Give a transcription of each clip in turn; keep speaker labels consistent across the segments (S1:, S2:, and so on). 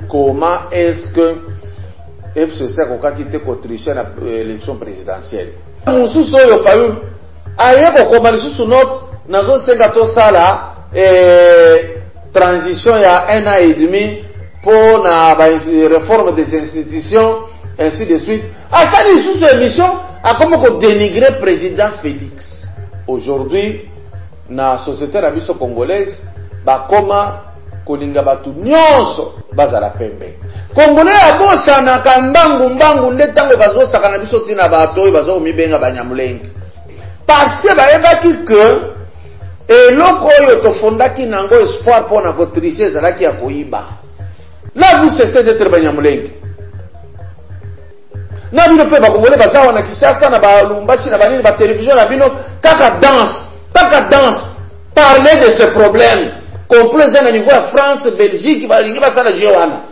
S1: comment est-ce que FCC a quitté tricher l'élection présidentielle. Mususu oyo Fayulu ayeko koma lisusu note nazo senga to sala transition ya 1 an et demi pour la réforme des institutions ainsi de suite. Asali lisusu émission a comme dénigrer président Félix. Aujourd'hui na société na biso congolaise ba koma kolinga batu nyonso bazala pembe. Congolais abosa na kambangu nde tango bazo sakana biso tina bato oyo bazo mibenga banyamulenge. Parce que bayebaki que eloko oyo tofondaki nango espoir pona kotricher ezalaki ya koyiba. Là vous cessez d'être banyamulenge. Na bino pe bakongolais bazawa na Kinshasa na balumbashi na banini ba télévision na bino kaka danse parler de ce problème. Complet à niveau de France, Belgique, balingi basala jewana.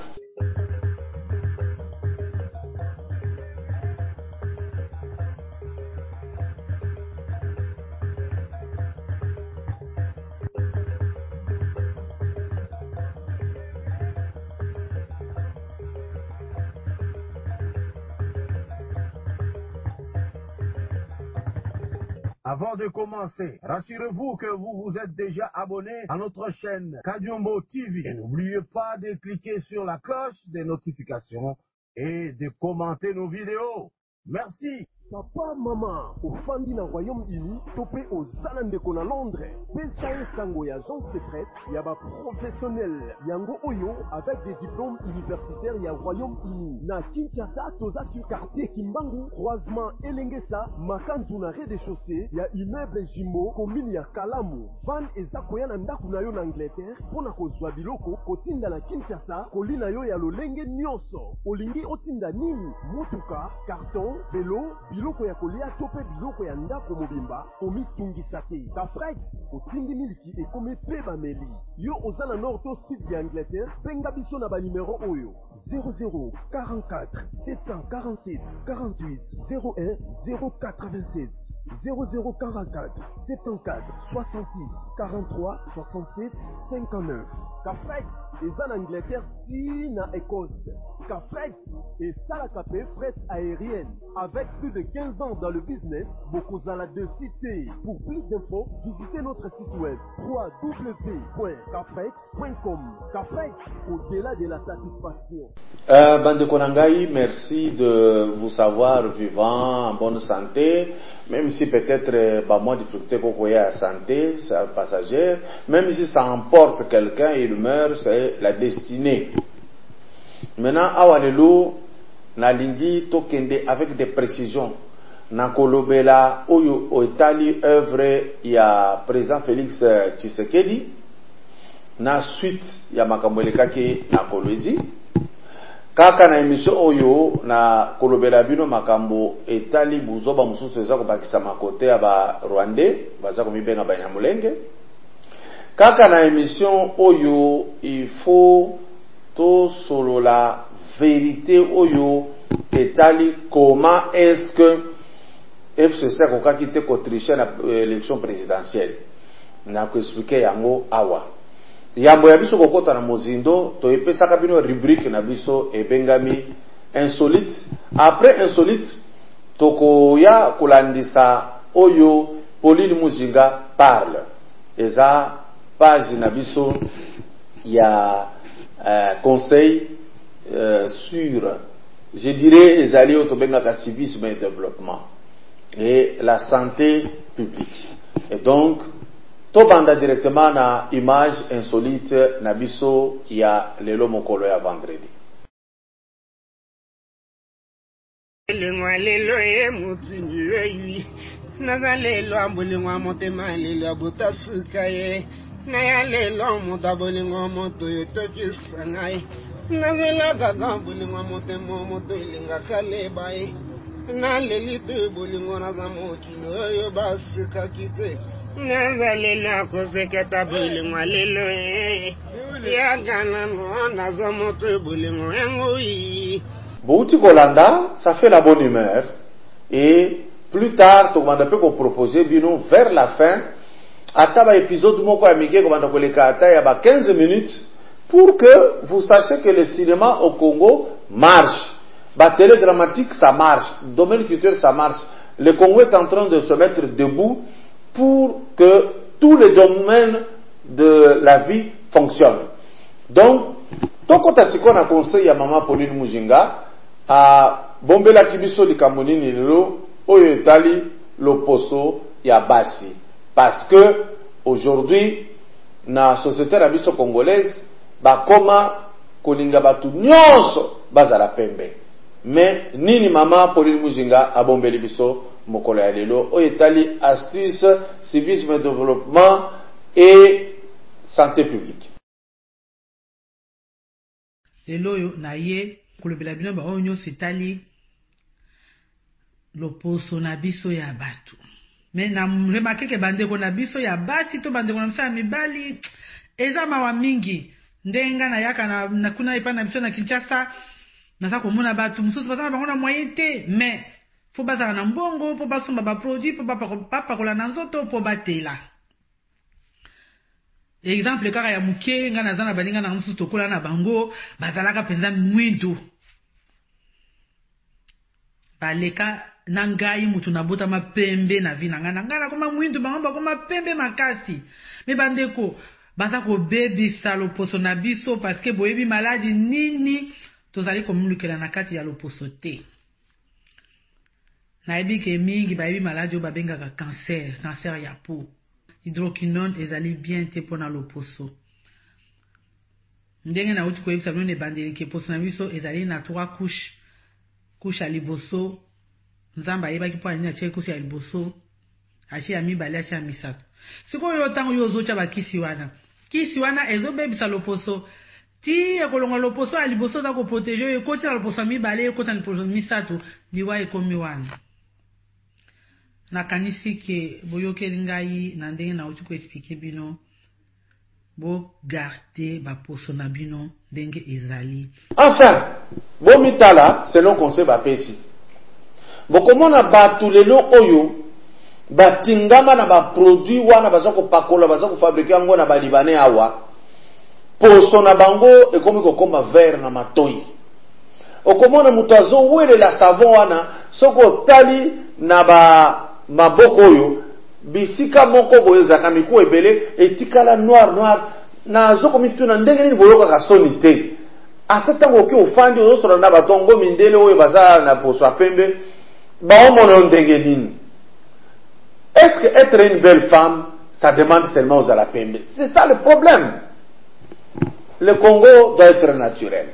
S2: Avant de commencer, rassurez-vous que vous vous êtes déjà abonné à notre chaîne Kadiombo TV. Et n'oubliez pas de cliquer sur la cloche des notifications et de commenter nos vidéos. Merci.
S3: Papa, maman, au fandi na Royaume-Uni, topé aux Zalandeko na Londres, Pesae Sango ya Jean Secret, yaba professionnel, Yango Oyo, avec des diplômes universitaires ya Royaume-Uni. Na Kinshasa, toza sur quartier Kimbangu, croisement Elengesa, Makandu na rez-de-chaussée, ya immeuble Jimbo, commune ya Kalamu. Van eza koya na ndaku na yo na Angleterre, pona kozwa biloko, kotinda na Kinshasa, kolina yo ya lolenge nyonso. Olingi otinda nini? Mutuka, carton, vélo, biloko ya kolia tope biloko ya ndako mobimba komi tungisa te. Kafrex otindi miliki ekomi pe bameli. Yo ozana nord to sud ya Angleterre, benga biso na ba numéro oyo 0044 746 48 01 087 0044 74 66 43 67 59. Cafrex est en Angleterre si na Écosse. Cafrex est Salakapé fret aérienne. Avec plus de 15 ans dans le business, Bokozala de cité. Pour plus d'infos, visitez notre site web www.cafrex.com. Cafrex, au-delà de la satisfaction.
S1: Bande Konangai, merci de vous savoir vivant, en bonne santé, même si peut-être moins difficulté pour la santé, c'est passagère, même si ça emporte quelqu'un, il meurt, c'est la destinée. Maintenant, awalelu na lingi tokende avec des précisions. Na kolobela oyo otali œuvre ya président Félix Tshisekedi na suite ya makambolekaki na Kolwezi. Kaka na émission oyo na kolobela bino makambo etali buzoba mususu eza kobakisa makote ya ba Rwandais baza komibenga banyamulenge. Kaka na émission oyo il faut to solo la vérité oyo etali comment est-ce que FCC a quitté tricher l'élection présidentielle. Na ko expliquer yango awa. Yambo ya biso kokota na mozindo to epesaka bino rubrique na biso ebengami insolite. Après insolite tokoya kulandisa oyo Pauline Muzinga parle. Eza page na biso ya conseil sur, je dirais, ezali otobenga civisme et développement et la santé publique. Et donc to banda directement na image insolite na biso ya lelo mokolo ya vendredi.
S4: Lengwa lelo e mutini weyi naza lelo ambulingwa motema lelo butasuka ye na ya lelo mutabolingwa moto yotokisa ngai naza la gaga ambulingwa motema moto ilinga kaleba ye na lelito bolingwa naza mokilo yo basika kite naza lelo akoseketa bolingwa lelo ya gana no naza moto bolingwa yango yi.
S1: Bouti Kolanda, ça fait la bonne humeur. Et plus tard, tu vas proposer bino vers la fin. Ataba épisode moko amike ko banda koleka ata ya ba 15 minutes pour que vous sachiez que le cinéma au Congo marche. La télé dramatique, ça marche. Le domaine culturel, ça marche. Le Congo est en train de se mettre debout pour que tous les domaines de la vie fonctionnent. Donc, toko tasiko na conseil ya Maman Pauline Mujinga a bombela kibiso likambo nini lelo oyo etali loposo ya basi, parce que aujourd'hui na société na biso congolaise bakoma kolinga batu nyonso bazala pembe. Mais nini Maman Pauline Mujinga a bombeli biso mokolo ya lelo oyo etali astuce, civisme, développement et santé publique.
S5: Lelo yo na ye kolobela bino ba onyo setali loposo na biso ya batu. Mais na remarqué que bandeko na biso ya basi to bandeko na msa mibali eza mawa mingi ndenga na yaka na kuna ipa na biso na Kinshasa na ko mona batu mususu bazana bango na moyen te, mais faut bazala na mbongo po basomba ba produit po papa kola na nzoto po batela. Exemple kaka ya muke nga nazana balinga na mususu tokola na bango bazalaka penza mwindu baleka nangai mutu na bota mapembe na vina nga na koma mwindu bango bakoma pembe makasi. Me bandeko baza ko bebisa loposo na biso parce que boyebi maladi nini tozali komulukela na kati ya loposo te. Na yebi ke mingi bayebi maladi o babengaka cancer ya peau. Hydroquinone ezali bien te pona loposo. Ndenge na uti koyebisa bino ne bandeli ke poso na biso ezali na 3 couche ya liboso. Nzamba yebaki po ani atie couche ya liboso, atie ya mibale, atie ya misato. Sikoyo tango yo ozocha bakisi wana. Kisi wana ezobebisa loposo. Ti ekolonga loposo ya liboso za ko protéger ekoti na loposo ya mibale, ekoti na loposo misato, liwa ekomi wana. Nakanisi ke boyoke ngai na ndenge na uti ko expliquer bino bo garder ba poso na bino ndenge ezali.
S1: Enfin, bo mitala selon conseil ba pesi. Bokomona batu lelo oyo batingama na ba produit wana baza ko pakola baza ko fabriquer yango na ba libanais awa. Poso na bango ekomi kokoma vert na matoi. Okomona mutazo wele la savon wana soko tali na ba maboko oyo bisika moko boyeza kamiku ebele etikala noir na zoko mituna ndenge nini boyoka ka sonite atatango ki ofandi ozo na batongo mindele oyo baza na poso apembe ba omono ndenge nini. Est-ce que être une belle femme ça demande seulement aux alapembe? C'est ça le problème. Le Congo doit être naturel.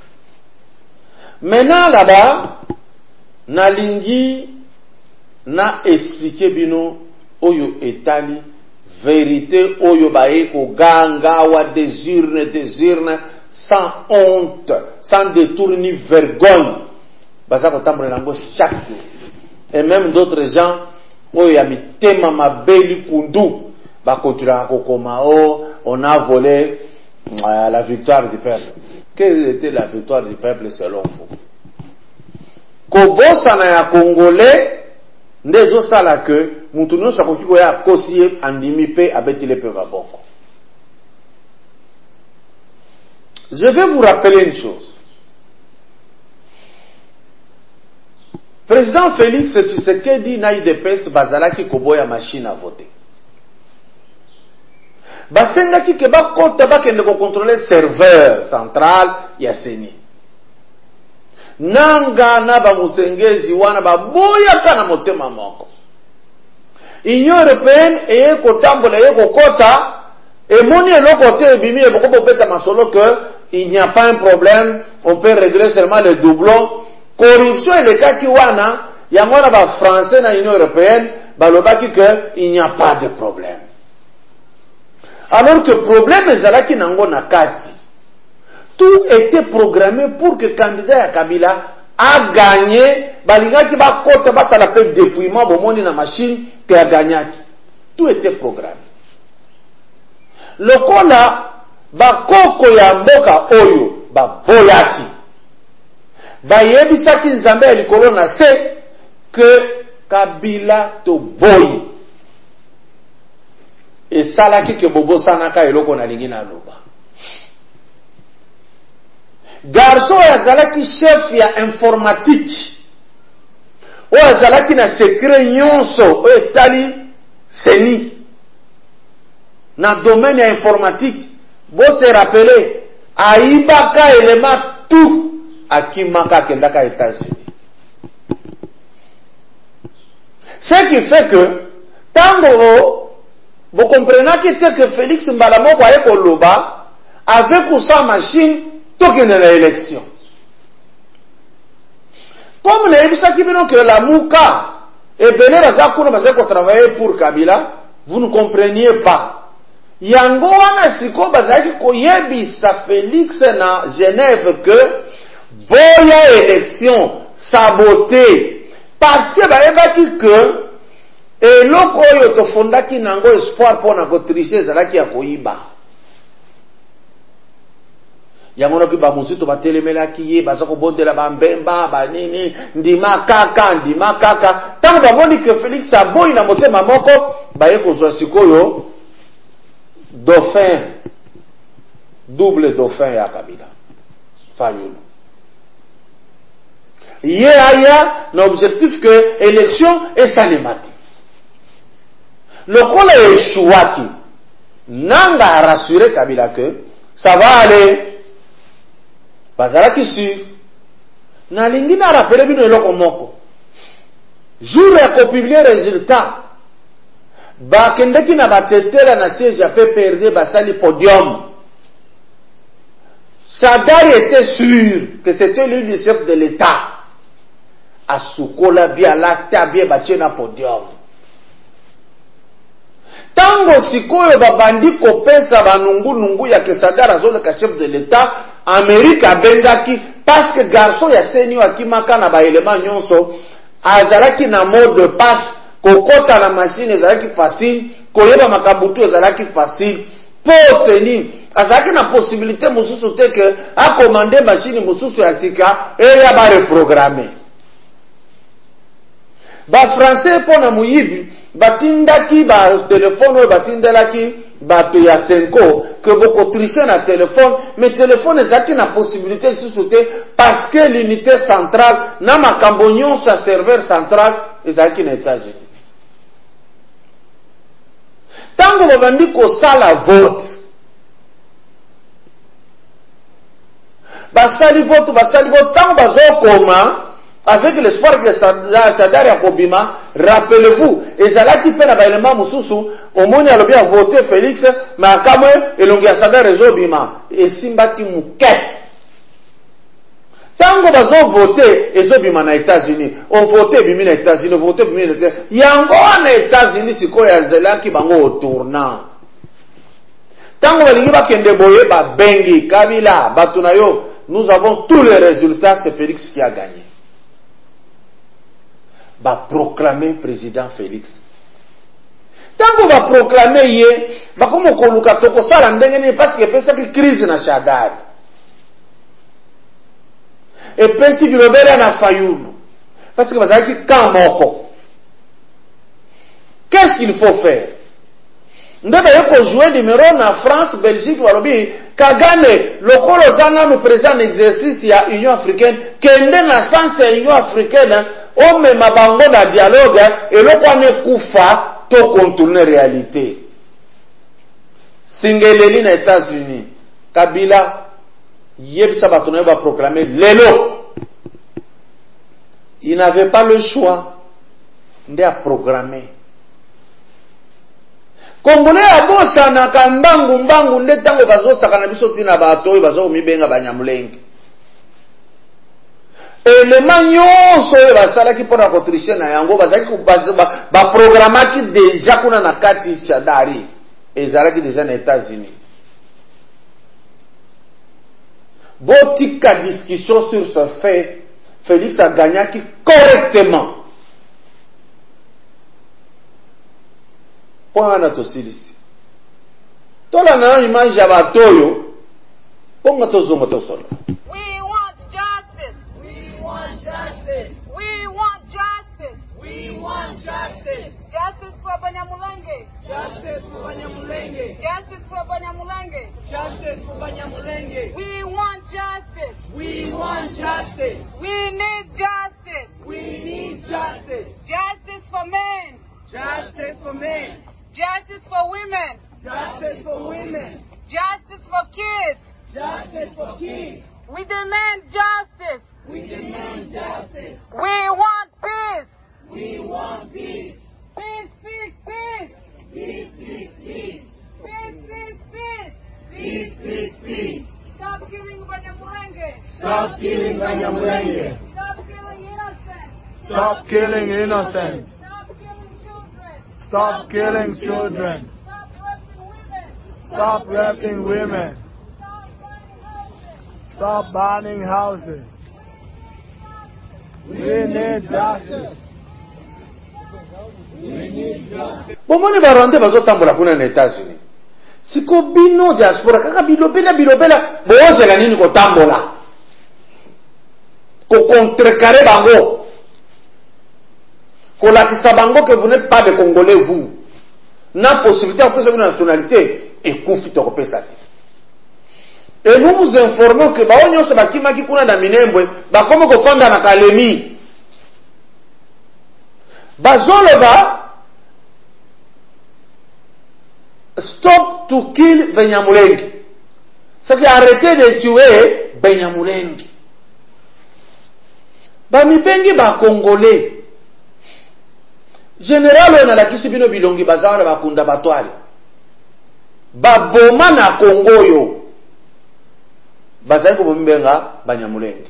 S1: Maintenant là-bas na lingi na expliquer bino oyo etali vérité oyo bae ko ganga wa désirne sans honte, sans détour ni vergogne. Baza ko tambola nango chaque jour. Et même d'autres gens oyo ya mitema mabeli kundu ba continuer ko koma on a volé la victoire du peuple. Quelle était la victoire du peuple selon vous? Kobosa na ya Congolais ndezo sala que mutu nyonso akoki koya kosi andimi pe abetile pe baboko. Je vais vous rappeler une chose. Président Félix Tshisekedi na IDPS bazalaki koboya machine à voter. Basengaki ke bakota bakende ko contrôler serveur central ya Seni. Nanga na ba musengezi wana baboya kana motema moko. Union européenne eye kotambola eye kokota emoni elokote ebimi eboko beta masolo que il n'y a pas un problème, on peut régler seulement les doublons. Corruption elekaki wana yango na ba français na Union européenne balobaki que il n'y a pas de problème. Alors que problème ezalaki nango na kati. Tout était programmé pour que le candidat ya Kabila a gagné, balingaki ba kota ba sala pe dépouillement bomoni na machine que a gagné. Tout était programmé. Lokola ba koko ya mboka oyo ba boyaki. Ba yebisaki nzambe ya likolo na se que Kabila to boyi. Et salaki ke bobo sanaka eloko na lingi na loba. garçon azalaki chef ya informatique oyo azalaki na secret nyonso oyo etali seni na domaine ya informatique. Bo se rappeler aibaka elema tout akimaka akendaka États-Unis. Ce qui fait que tango vous comprenez que Félix Mbalamoko aye koloba avec ou sans machine token na élection. Comme ne ebisaki bino que la Mouka et Belé bazakuna bazako travailler pour Kabila, vous ne compreniez pas. Yango wana siko bazaki koyebisa Félix na Genève que boya élection saboté parce que baebaki que eloko oyo tofondaki nango espoir pona kotricher ezalaki ya koyiba. Yango noki ba musuto batelemelaki ye bazako bondela bambemba banini ndima kaka tango bamoni que Félix aboyi na motema moko baye kozwa sikoyo dauphin, double dauphin ya Kabila Fayulu. Ye aya na objectif que élection esalemati. Lokola échouaki, nanga a rassuré Kabila que ça va aller. Bazalaki sûr. Na lingi na rappelé bino eloko moko. Jour ya ko publier résultat. Ba kendeki na batetela na siège ya PPRD basali podium. Sadari était sûr que c'était lui le chef de l'État. Asukola bia lata bia bache na podium. Tango sikoyo babandi kopesa banungu ya Kesadara zone ka chef de l'État, Amerika bengaki parce que garçon ya seni wakimaka na ba élément nyonso azalaki na mode de passe kokota la machine ezalaki facile koyeba makambutu ezalaki facile po seni azalaki na possibilité mususu te que a commander machine mususu ya sika e ya ba reprogrammer. Ba français pona muyibi batindaki ba téléphone batindelaki bato ya Senko que boko tricher na téléphone mais téléphone ezaki na possibilité sous-sauter parce que l'unité centrale na makambo nyonso sa serveur central ezaki na États-Unis. Tango babandi kosala vote basali vote tango bazokoma avec l'espoir que Sadari a kobima, rappelez-vous, ezalaki pe na ba élément mususu, omoni alobi a voté Félix, mais akamwe elongi ya Sadari ezobima, esimbaki muke. Tango bazo voté ezobima na États-Unis, on voté bimi na États-Unis, voté bimi na États-Unis. Yango na États-Unis siko ya zelaki bango au tournant. Tango balingi bakende boye ba bengi Kabila, batunayo, nous avons tous les résultats, c'est Félix qui a gagné. Va proclamer président Félix. Tango va proclamer ye, va comme koluka toko sala ndenge parce que pesa ki crise na Shadari. Et pesi bilobela na Fayulu. Parce que bazaki kamoko. Qu'est-ce qu'il faut faire? Ndeba yoko jouer numéro na France, Belgique, walobi Kagame lokolo zana no président exercice ya Union africaine, kende na sens ya Union africaine. On me mabango na dialogue et le kwane kufa to contourner réalité. Singeleli na États-Unis, Kabila yebisa batono va proclamer lelo. Il n'avait pas le choix de programmer. Kongole abosa na kambangu mbangu nde tango bazo sakana biso tina bato bazo mibenga banyamulenge. Élément nyonso oyo basalaki mpona kotriche na yango bazalaki baprogramaki déjà kuna na kati Shadari ezalaki déjà na États-Unis. Botika discussion sur ce fait, Félix a gagné correctement. Point na tosilisi. Tola na image ya batoyo ponga tozonga tosola.
S6: Justice for Banyamulenge. Justice for Banyamulenge. Justice for Banyamulenge. Justice for Banyamulenge. We want justice. We want justice. We need justice. We need justice. Justice for men. Justice for men. Justice for women. Justice for women. Justice for kids. Justice for kids. We demand justice. We demand justice. We want peace. We want peace. Peace, peace, peace. Peace, peace, peace. Peace, peace, peace. Peace, peace, peace. Stop killing Banyamulenge.
S7: Stop killing Banyamulenge.
S6: Stop killing innocent.
S7: Stop killing innocent.
S6: Stop killing children.
S7: Stop killing children.
S6: Stop raping women.
S7: Stop raping women.
S6: Stop burning houses.
S7: Stop burning houses. We need justice. We need justice.
S1: Bomoni barande bazotambola kuna na États-Unis. Siko bino diaspora kaka bilobela bozela nini kotambola. Ko contrecarrer bango. Ko lakisa bango que vous n'êtes pas des Congolais vous. Na possibilité de faire une nationalité et koufi to kopesa te. Et nous vous informons que baonyo se bakimaki kuna na Minembwe bakome kofanda na Kalemi. Bazoloba stop to kill Banyamulenge. C'est que arrêtez de tuer Banyamulenge. Bamibengi ba Congolais. Général on la kisi bino bilongi bazara bakunda batwale. Baboma na Congo yo. Bazai ko bombenga Banyamulenge.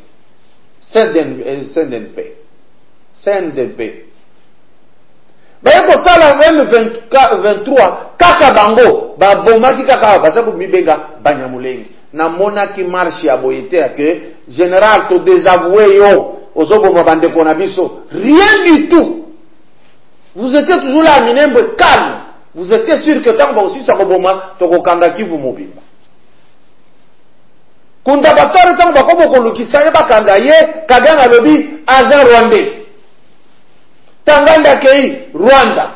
S1: CNDP. Bayako sala M23 kaka bango babomaki kaka basako mibenga Banyamulenge na monaki marche ya boyete ya que général to désavoué yo ozoboma bande kona biso rien du tout. Vous étiez toujours là à Minembwe calme. Vous étiez sûr que tant aussi ça koboma to kokanga Kivu mobimba. Kunda batore tant bakobo kolukisa ye bakanga ye kaganga lobi agent rwandais. Tanganda Kei, Rwanda.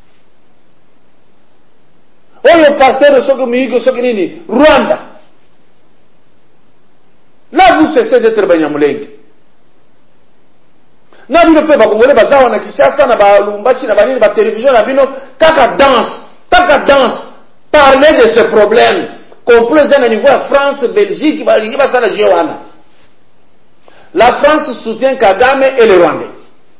S1: Oyo pasteur soki mihigo soki nini, Rwanda. Là vous cessez d'être Banyamulenge. Na bino pe bakongole bazawa na Kinshasa na ba Lubumbashi na banini ba télévision na bino kaka danse. Parler de ce problème. Complet à niveau de France, Belgique, balingi basala jewana. La France soutient Kagame et les Rwandais.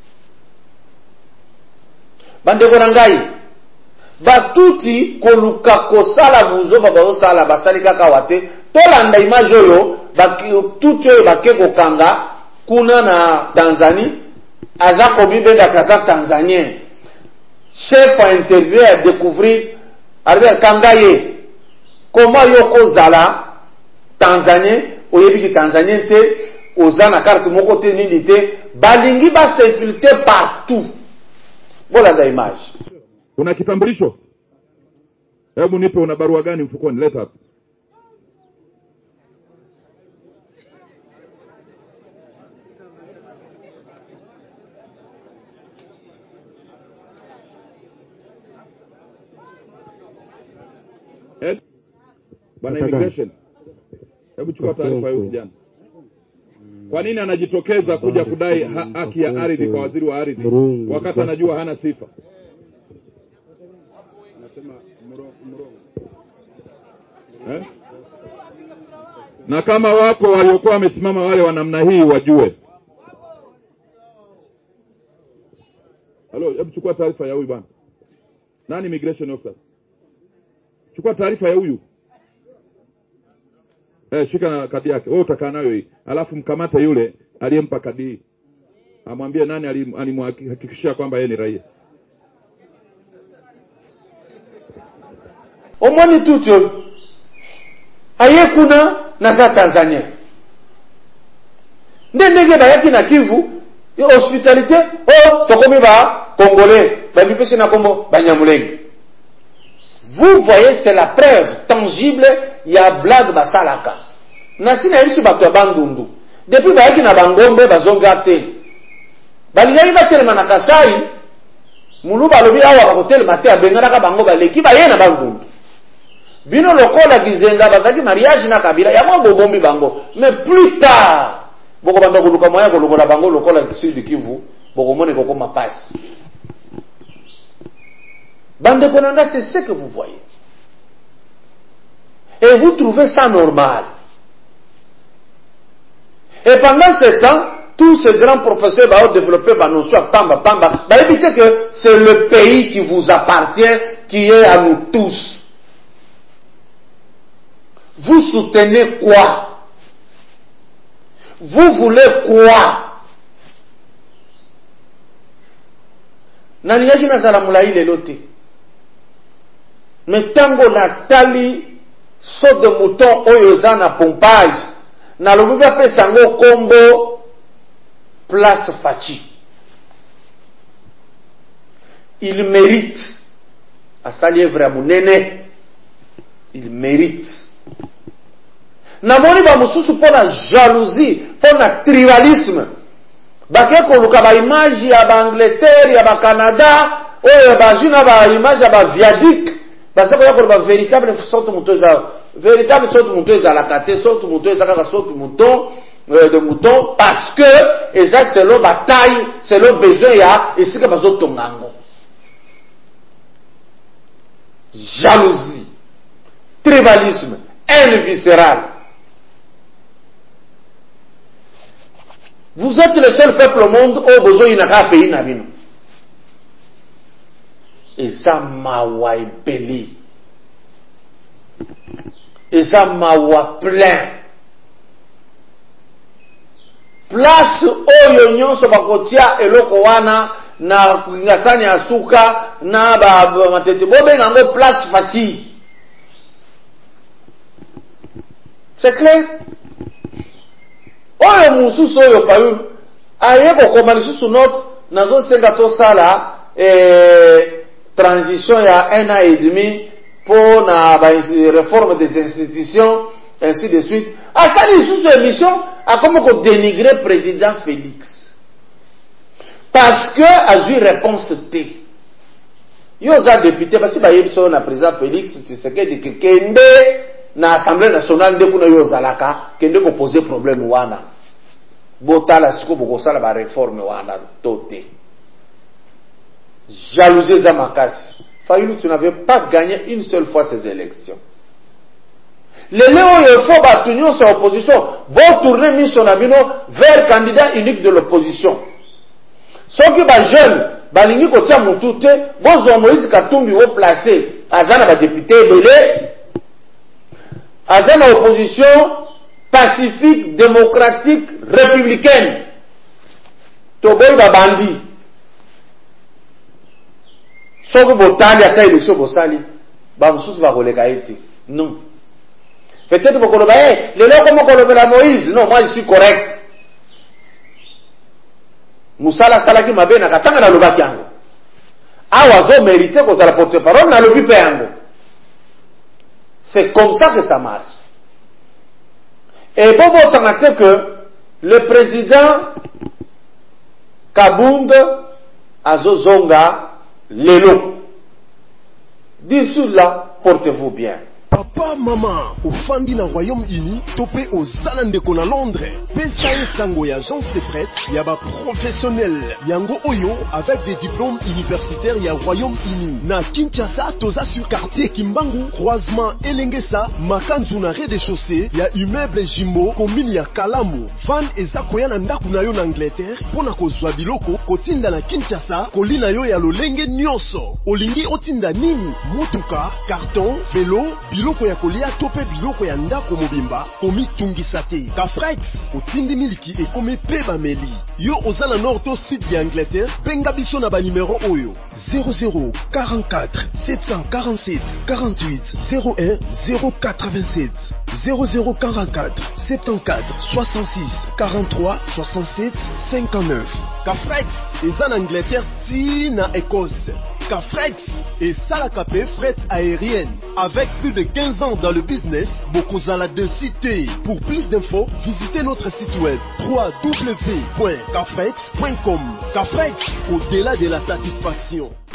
S1: Bandeko nangai batuti koluka kosala buzo babosala basali kaka wate tolanda image oyo batuti oyo bakeko kanga kuna na Tanzanie aza komibenda kaza tanzanien chef a interview à découvrir arriver kangaye comment yoko zala tanzanien oyebiki tanzanien te ozana carte moko te nini te balingi ba s'infiltrer partout. Bola da image.
S8: Una kitambulisho? Hebu nipe una barua gani mfukoni? Leta hapa. Bana immigration. Hebu chukua taarifa hiyo kijana. Kwa nini anajitokeza kuja kudai haki ya ardhi kwa waziri wa ardhi wakati anajua hana sifa? Na kama wako waliokuwa wamesimama wale wa namna hii wajue. Halo, hebu chukua taarifa ya huyu bwana. Nani immigration officer? Chukua taarifa ya huyu. Shika na kadi yake. Wewe utakaa nayo hii. Alafu mkamata yule aliyempa kadi hii. Amwambie nani alimhakikishia kwamba yeye ni raia.
S1: Omoni tuto ayekuna na za Tanzania. Ndenge bayaki na Kivu, yo hospitalité, tokomi ba Congolais, ba bipesi na Kombo Banyamulenge. Vous voyez, c'est la preuve tangible, il y a blague basalaka. Nasi na yisu bato bandundu. Depuis bayaki na Bangombe bazonga te. Balingai batelema na Kasai, mulu balobi awa bakotelema te abengana bango baleki baye na bandundu. Bino lokola gizenga bazaki mariage na Kabila ya mwa bombi bango. Mais plus tard, Boko banda koluka moya koluka la bango lokola Sud Kivu, boko mone koko ma passe. Bande konanga, c'est ce que vous voyez. Et vous trouvez ça normal. Et pendant ce temps, tous ces grands professeurs ont développé la notion pamba. Évitez que c'est le pays qui vous appartient, qui est à nous tous. Vous soutenez quoi? Vous voulez quoi? Naniaki na salamulaï lelote. Mais tango natali saut de mouton oyoza na pompage. Na lobuba pe sango kombo place Fachi. Il mérite. A sali evra munene. Il mérite. Namoni ba mususu pona jalousie, pona tribalisme. Bake koluka ba image ya ba Angleterre, ya ba Canada, oyo ba juna ba image ya ba viaduc. Parce que y a véritable sorte véritable sorte mouton ezalakate, sorte mouton ezalaka sorte mouton de mouton parce que et ça c'est le bataille, c'est le besoin ya et c'est que bazo tongango. Jalousie, tribalisme, haine viscérale. Vous êtes le seul peuple au monde au besoin inaka pays nabino. Eza mawa ebeli. Eza mawa plein. Place oyo nyonso bakotia eloko wana na ngasani asuka na ba matete bobe ngango place Fachi. C'est clair? Oyo mususu oyo fayu ayeko koma lisusu note nazo senga to sala transition il y a 1 an et demi pour la réforme des institutions, ainsi de suite. À ça, sous cette émission, a comme qu'on dénigrer président Félix. Parce que, a eu réponse T. Il y a des députés, parce que le président Félix, tu sais que Kende, na l'Assemblée nationale, de kuna yo zalaka, Kende ko poser problème wana. Bota la siko boko sala ba réforme wana, toté. Jalousie Zamakasi. Fayulu, tu n'avais pas gagné une seule fois ces élections. Les Léo il faut battre sur l'opposition. Bon tourner mission Nabino vers candidat unique de l'opposition. Ceux qui sont jeunes, balingi ko tia mutute, bon Moïse Katumbi au placé, azana ba député belé, azana opposition pacifique, démocratique, républicaine. Toboy ba bandi. Soko botali ata élection bosali ba mususu ba koleka ete non peut-être bokoloba lelo comme kolobela Moïse non moi je suis correct musala salaki mabe na katanga na lobaki yango awa zo mériter ko sala porte-parole na lobi pe yango. C'est comme ça que ça marche. Et bobo sanate que le président Kabund azozonga Lelo. D'ici là, portez-vous bien.
S3: Papa, maman, au Fandi na Royaume-Uni, topé aux Zalandeko na Londres. Pesae sango ya agence de prête, yaba professionnel. Yango Oyo, avec des diplômes universitaires ya Royaume-Uni. Na Kinshasa, toza sur quartier Kimbangu, croisement Elengesa, Makanzu na rez-de-chaussée, ya immeuble Jimbo, commune ya Kalamu. Van eza koya na ndaku na yo na Angleterre, pona kozwa biloko, kotinda na Kinshasa, kolina yo ya lolenge nyonso. Olingi otinda nini? Motuka, carton, vélo, biloko ya kolia tope biloko ya ndako mobimba komi tungisa te. Kafrex otindi miliki ekomi pe bameli. Yo ozana nord to sud ya Angleterre, benga biso na ba numéro oyo 00 44 747 48 01 087 00 44 74 66 43 67 59. Kafrex eza na Angleterre ti na Écosse. Kafrex et Salakape fret aérienne. Avec plus de 15 ans dans le business, Bokozala de cité. Pour plus d'infos, visitez notre site web www.kafrex.com. Kafrex, au-delà de la satisfaction.